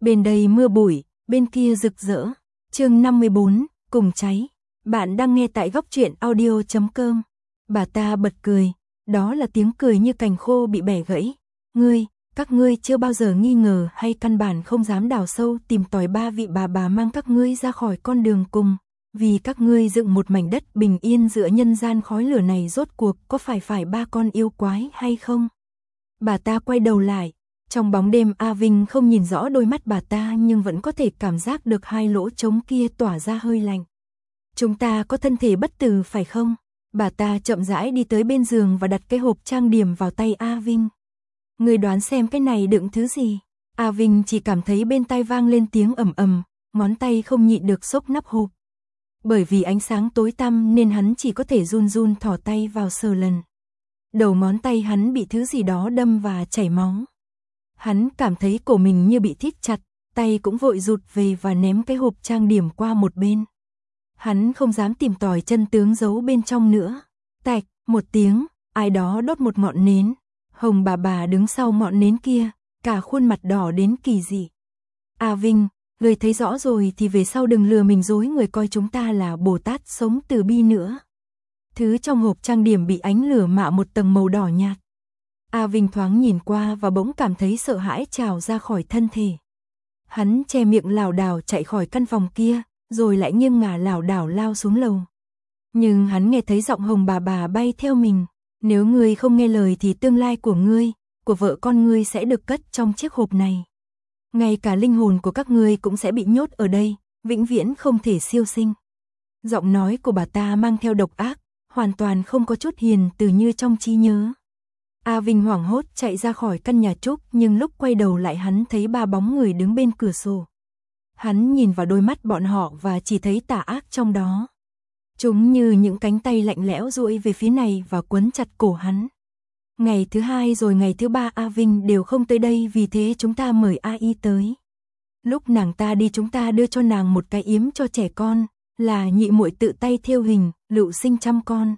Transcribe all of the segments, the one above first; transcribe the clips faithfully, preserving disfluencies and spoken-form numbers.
Bên đây mưa bụi, bên kia rực rỡ. Chương năm mươi bốn, cùng cháy. Bạn đang nghe tại góc truyện audio chấm com. Bà ta bật cười, đó là tiếng cười như cành khô bị bẻ gãy. Ngươi, các ngươi chưa bao giờ nghi ngờ hay căn bản không dám đào sâu tìm tòi ba vị bà bà mang các ngươi ra khỏi con đường cùng, vì các ngươi dựng một mảnh đất bình yên giữa nhân gian khói lửa này rốt cuộc có phải phải ba con yêu quái hay không? Bà ta quay đầu lại, trong bóng đêm A Vinh không nhìn rõ đôi mắt bà ta nhưng vẫn có thể cảm giác được hai lỗ trống kia tỏa ra hơi lạnh. Chúng ta có thân thể bất tử phải không? Bà ta chậm rãi đi tới bên giường và đặt cái hộp trang điểm vào tay A Vinh. Người đoán xem cái này đựng thứ gì? A Vinh chỉ cảm thấy bên tai vang lên tiếng ầm ầm, ngón tay không nhịn được xốc nắp hộp. Bởi vì ánh sáng tối tăm nên hắn chỉ có thể run run thò tay vào sờ lần. Đầu ngón tay hắn bị thứ gì đó đâm và chảy máu. Hắn cảm thấy cổ mình như bị thít chặt, tay cũng vội rụt về và ném cái hộp trang điểm qua một bên. Hắn không dám tìm tòi chân tướng giấu bên trong nữa. Tạch, một tiếng, ai đó đốt một ngọn nến. Hồng bà bà đứng sau ngọn nến kia, cả khuôn mặt đỏ đến kỳ dị. A Vinh, người thấy rõ rồi thì về sau đừng lừa mình dối người coi chúng ta là Bồ Tát sống từ bi nữa. Thứ trong hộp trang điểm bị ánh lửa mạ một tầng màu đỏ nhạt. A Vinh thoáng nhìn qua và bỗng cảm thấy sợ hãi trào ra khỏi thân thể. Hắn che miệng lảo đảo chạy khỏi căn phòng kia, rồi lại nghiêng ngả lảo đảo lao xuống lầu. Nhưng hắn nghe thấy giọng Hồng bà bà bay theo mình. Nếu ngươi không nghe lời thì tương lai của ngươi, của vợ con ngươi sẽ được cất trong chiếc hộp này. Ngay cả linh hồn của các ngươi cũng sẽ bị nhốt ở đây, vĩnh viễn không thể siêu sinh. Giọng nói của bà ta mang theo độc ác, hoàn toàn không có chút hiền từ như trong trí nhớ. A Vinh hoảng hốt chạy ra khỏi căn nhà trúc nhưng lúc quay đầu lại hắn thấy ba bóng người đứng bên cửa sổ. Hắn nhìn vào đôi mắt bọn họ và chỉ thấy tà ác trong đó. Chúng như những cánh tay lạnh lẽo duỗi về phía này và quấn chặt cổ hắn. Ngày thứ hai rồi ngày thứ ba A Vinh đều không tới đây, vì thế chúng ta mời A Y tới. Lúc nàng ta đi chúng ta đưa cho nàng một cái yếm cho trẻ con, là nhị muội tự tay thêu hình, lựu sinh trăm con.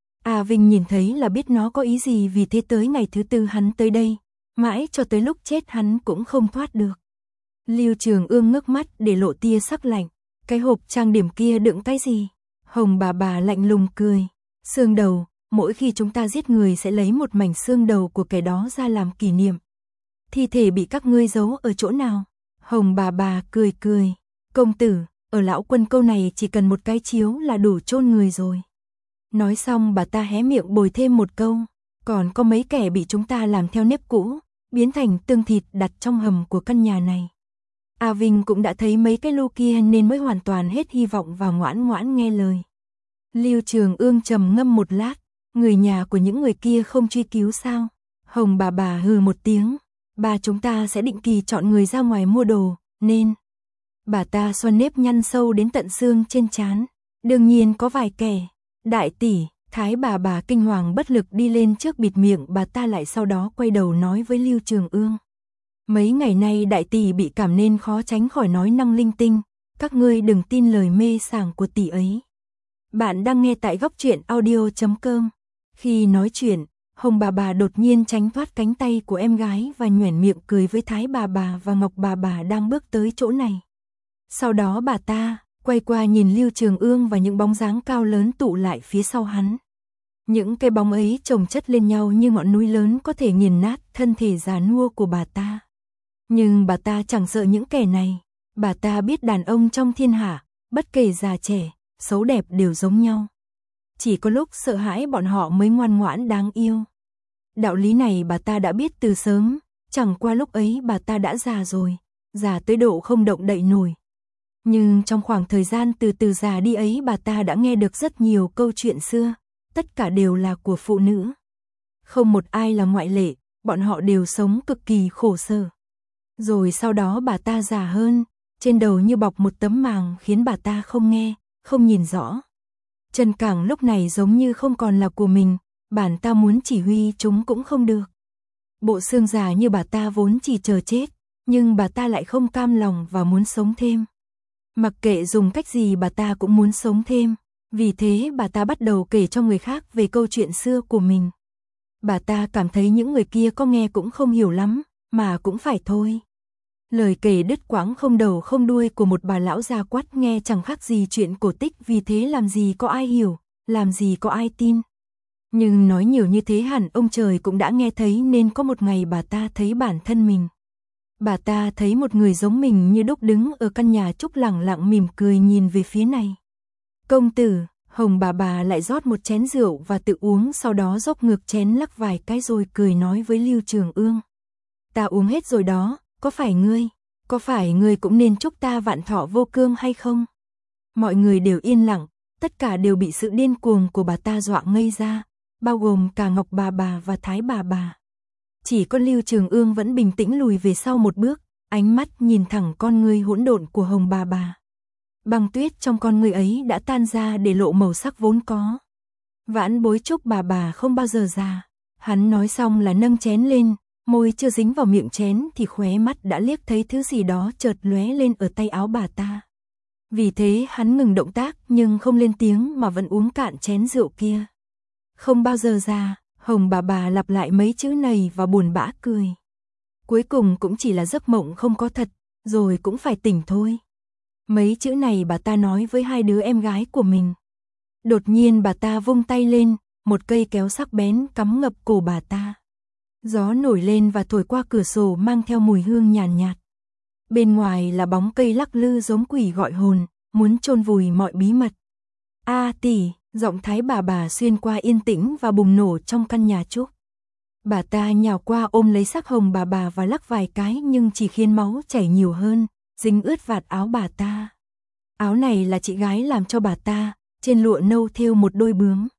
A Vinh nhìn thấy là biết nó có ý gì, vì thế tới ngày thứ tư hắn tới đây, mãi cho tới lúc chết hắn cũng không thoát được. Lưu Trường Ương ngước mắt để lộ tia sắc lạnh. Cái hộp trang điểm kia đựng cái gì? Hồng bà bà lạnh lùng cười. Xương đầu, mỗi khi chúng ta giết người sẽ lấy một mảnh xương đầu của kẻ đó ra làm kỷ niệm. Thi thể bị các ngươi giấu ở chỗ nào? Hồng bà bà cười cười. Công tử, ở Lão Quân câu này chỉ cần một cái chiếu là đủ chôn người rồi. Nói xong bà ta hé miệng bồi thêm một câu. Còn có mấy kẻ bị chúng ta làm theo nếp cũ, biến thành tương thịt đặt trong hầm của căn nhà này. A Vinh cũng đã thấy mấy cái lô kia nên mới hoàn toàn hết hy vọng và ngoãn ngoãn nghe lời. Lưu Trường Ương trầm ngâm một lát, người nhà của những người kia không truy cứu sao? Hồng bà bà hừ một tiếng, bà chúng ta sẽ định kỳ chọn người ra ngoài mua đồ, nên... Bà ta xoăn nếp nhăn sâu đến tận xương trên trán. Đương nhiên có vài kẻ. Đại tỷ, Thái bà bà kinh hoàng bất lực đi lên trước bịt miệng bà ta lại, sau đó quay đầu nói với Lưu Trường Ương. Mấy ngày nay đại tỷ bị cảm nên khó tránh khỏi nói năng linh tinh, các ngươi đừng tin lời mê sảng của tỷ ấy. Bạn đang nghe tại góc truyện audio chấm com. Khi nói chuyện, Hồng bà bà đột nhiên tránh thoát cánh tay của em gái và nhoẻn miệng cười với Thái bà bà và Ngọc bà bà đang bước tới chỗ này. Sau đó bà ta quay qua nhìn Lưu Trường Ương và những bóng dáng cao lớn tụ lại phía sau hắn. Những cái bóng ấy chồng chất lên nhau như ngọn núi lớn có thể nghiền nát thân thể già nua của bà ta. Nhưng bà ta chẳng sợ những kẻ này. Bà ta biết đàn ông trong thiên hạ, bất kể già trẻ, xấu đẹp đều giống nhau. Chỉ có lúc sợ hãi bọn họ mới ngoan ngoãn đáng yêu. Đạo lý này bà ta đã biết từ sớm, chẳng qua lúc ấy bà ta đã già rồi, già tới độ không động đậy nổi. Nhưng trong khoảng thời gian từ từ già đi ấy bà ta đã nghe được rất nhiều câu chuyện xưa, tất cả đều là của phụ nữ. Không một ai là ngoại lệ, bọn họ đều sống cực kỳ khổ sở. Rồi sau đó bà ta già hơn, trên đầu như bọc một tấm màng khiến bà ta không nghe, không nhìn rõ. Chân cẳng lúc này giống như không còn là của mình, bản ta muốn chỉ huy chúng cũng không được. Bộ xương già như bà ta vốn chỉ chờ chết, nhưng bà ta lại không cam lòng và muốn sống thêm. Mặc kệ dùng cách gì bà ta cũng muốn sống thêm, vì thế bà ta bắt đầu kể cho người khác về câu chuyện xưa của mình. Bà ta cảm thấy những người kia có nghe cũng không hiểu lắm, mà cũng phải thôi. Lời kể đứt quãng không đầu không đuôi của một bà lão già quát nghe chẳng khác gì chuyện cổ tích, vì thế làm gì có ai hiểu, làm gì có ai tin. Nhưng nói nhiều như thế hẳn ông trời cũng đã nghe thấy, nên có một ngày bà ta thấy bản thân mình. Bà ta thấy một người giống mình như đúc đứng ở căn nhà trúc lẳng lặng mỉm cười nhìn về phía này. Công tử, Hồng bà bà lại rót một chén rượu và tự uống, sau đó dốc ngược chén lắc vài cái rồi cười nói với Lưu Trường Ương. Ta uống hết rồi đó, có phải ngươi, có phải ngươi cũng nên chúc ta vạn thọ vô cương hay không? Mọi người đều yên lặng, tất cả đều bị sự điên cuồng của bà ta dọa ngây ra, bao gồm cả Ngọc bà bà và Thái bà bà. Chỉ có Lưu Trường Ương vẫn bình tĩnh lùi về sau một bước, ánh mắt nhìn thẳng con ngươi hỗn độn của Hồng bà bà. Băng tuyết trong con ngươi ấy đã tan ra để lộ màu sắc vốn có. Vãn bối chúc bà bà không bao giờ già. Hắn nói xong là nâng chén lên, môi chưa dính vào miệng chén thì khóe mắt đã liếc thấy thứ gì đó chợt lóe lên ở tay áo bà ta. Vì thế hắn ngừng động tác nhưng không lên tiếng mà vẫn uống cạn chén rượu kia. Không bao giờ già, Hồng bà bà lặp lại mấy chữ này và buồn bã cười. Cuối cùng cũng chỉ là giấc mộng không có thật, rồi cũng phải tỉnh thôi. Mấy chữ này bà ta nói với hai đứa em gái của mình. Đột nhiên bà ta vung tay lên, một cây kéo sắc bén cắm ngập cổ bà ta. Gió nổi lên và thổi qua cửa sổ mang theo mùi hương nhàn nhạt, nhạt. Bên ngoài là bóng cây lắc lư giống quỷ gọi hồn, muốn chôn vùi mọi bí mật. A tỷ, giọng Thái bà bà xuyên qua yên tĩnh và bùng nổ trong căn nhà trúc. Bà ta nhào qua ôm lấy xác Hồng bà bà và lắc vài cái nhưng chỉ khiến máu chảy nhiều hơn, dính ướt vạt áo bà ta. Áo này là chị gái làm cho bà ta, trên lụa nâu thêu một đôi bướm.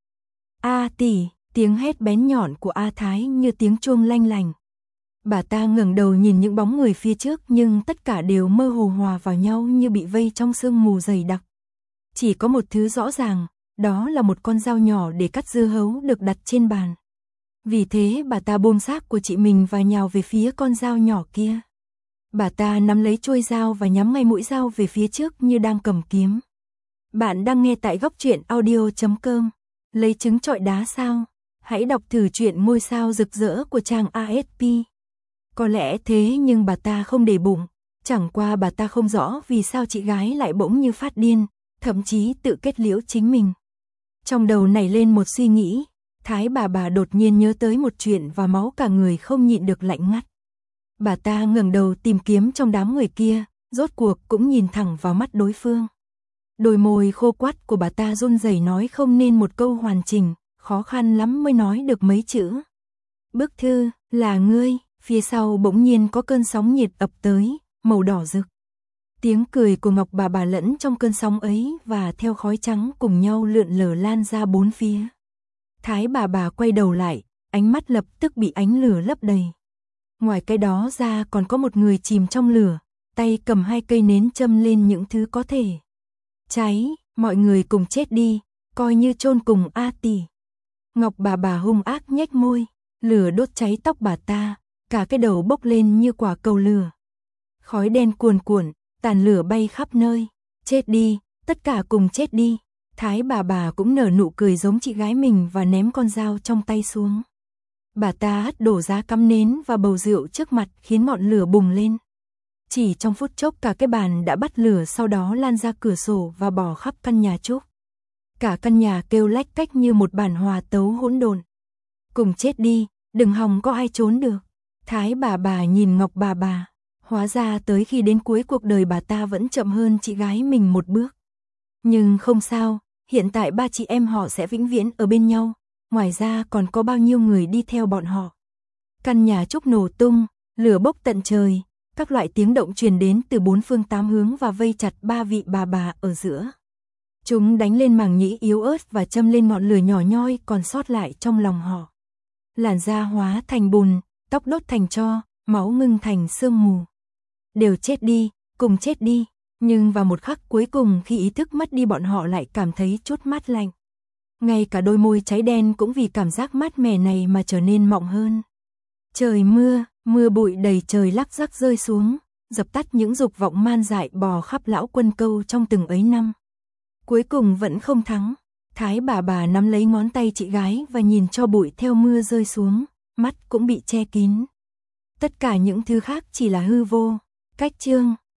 A tỷ, tiếng hét bén nhọn của A Thái như tiếng chuông lanh lành. Bà ta ngẩng đầu nhìn những bóng người phía trước nhưng tất cả đều mơ hồ hòa vào nhau như bị vây trong sương mù dày đặc. Chỉ có một thứ rõ ràng, đó là một con dao nhỏ để cắt dưa hấu được đặt trên bàn. Vì thế bà ta buông xác của chị mình và nhào về phía con dao nhỏ kia. Bà ta nắm lấy chuôi dao và nhắm ngay mũi dao về phía trước như đang cầm kiếm. Bạn đang nghe tại góc truyện audio chấm com. Lấy trứng trọi đá sao? Hãy đọc thử truyện Ngôi sao rực rỡ của trang a ét pê. Có lẽ thế nhưng bà ta không để bụng. Chẳng qua bà ta không rõ vì sao chị gái lại bỗng như phát điên, thậm chí tự kết liễu chính mình. Trong đầu nảy lên một suy nghĩ, Thái bà bà đột nhiên nhớ tới một chuyện và máu cả người không nhịn được lạnh ngắt. Bà ta ngẩng đầu tìm kiếm trong đám người kia, rốt cuộc cũng nhìn thẳng vào mắt đối phương. Đôi môi khô quắt của bà ta run rẩy nói không nên một câu hoàn chỉnh, khó khăn lắm mới nói được mấy chữ. Bức thư, là ngươi, phía sau bỗng nhiên có cơn sóng nhiệt ập tới, màu đỏ rực. Tiếng cười của Ngọc bà bà lẫn trong cơn sóng ấy và theo khói trắng cùng nhau lượn lờ lan ra bốn phía. Thái bà bà quay đầu lại, ánh mắt lập tức bị ánh lửa lấp đầy. Ngoài cái đó ra còn có một người chìm trong lửa, tay cầm hai cây nến châm lên những thứ có thể cháy, mọi người cùng chết đi, coi như chôn cùng A tỷ. Ngọc bà bà hung ác nhếch môi, lửa đốt cháy tóc bà ta, cả cái đầu bốc lên như quả cầu lửa. Khói đen cuồn cuộn, tàn lửa bay khắp nơi, chết đi, tất cả cùng chết đi. Thái bà bà cũng nở nụ cười giống chị gái mình và ném con dao trong tay xuống. Bà ta hất đổ giá cắm nến và bầu rượu trước mặt khiến ngọn lửa bùng lên. Chỉ trong phút chốc cả cái bàn đã bắt lửa, sau đó lan ra cửa sổ và bò khắp căn nhà trúc. Cả căn nhà kêu lách cách như một bản hòa tấu hỗn độn. Cùng chết đi, đừng hòng có ai trốn được. Thái bà bà nhìn Ngọc bà bà, hóa ra tới khi đến cuối cuộc đời bà ta vẫn chậm hơn chị gái mình một bước. Nhưng không sao, hiện tại ba chị em họ sẽ vĩnh viễn ở bên nhau, ngoài ra còn có bao nhiêu người đi theo bọn họ. Căn nhà trúc nổ tung, lửa bốc tận trời, các loại tiếng động truyền đến từ bốn phương tám hướng và vây chặt ba vị bà bà ở giữa. Chúng đánh lên màng nhĩ yếu ớt và châm lên ngọn lửa nhỏ nhoi còn sót lại trong lòng họ. Làn da hóa thành bùn, tóc đốt thành tro, máu ngưng thành sương mù. Đều chết đi, cùng chết đi. Nhưng vào một khắc cuối cùng khi ý thức mất đi, bọn họ lại cảm thấy chút mát lạnh. Ngay cả đôi môi cháy đen cũng vì cảm giác mát mẻ này mà trở nên mọng hơn. Trời mưa, mưa bụi đầy trời lắc rắc rơi xuống, dập tắt những dục vọng man dại bò khắp lão Quân Câu trong từng ấy năm. Cuối cùng vẫn không thắng. Thái bà bà nắm lấy ngón tay chị gái và nhìn cho bụi theo mưa rơi xuống, mắt cũng bị che kín. Tất cả những thứ khác chỉ là hư vô. Cách chương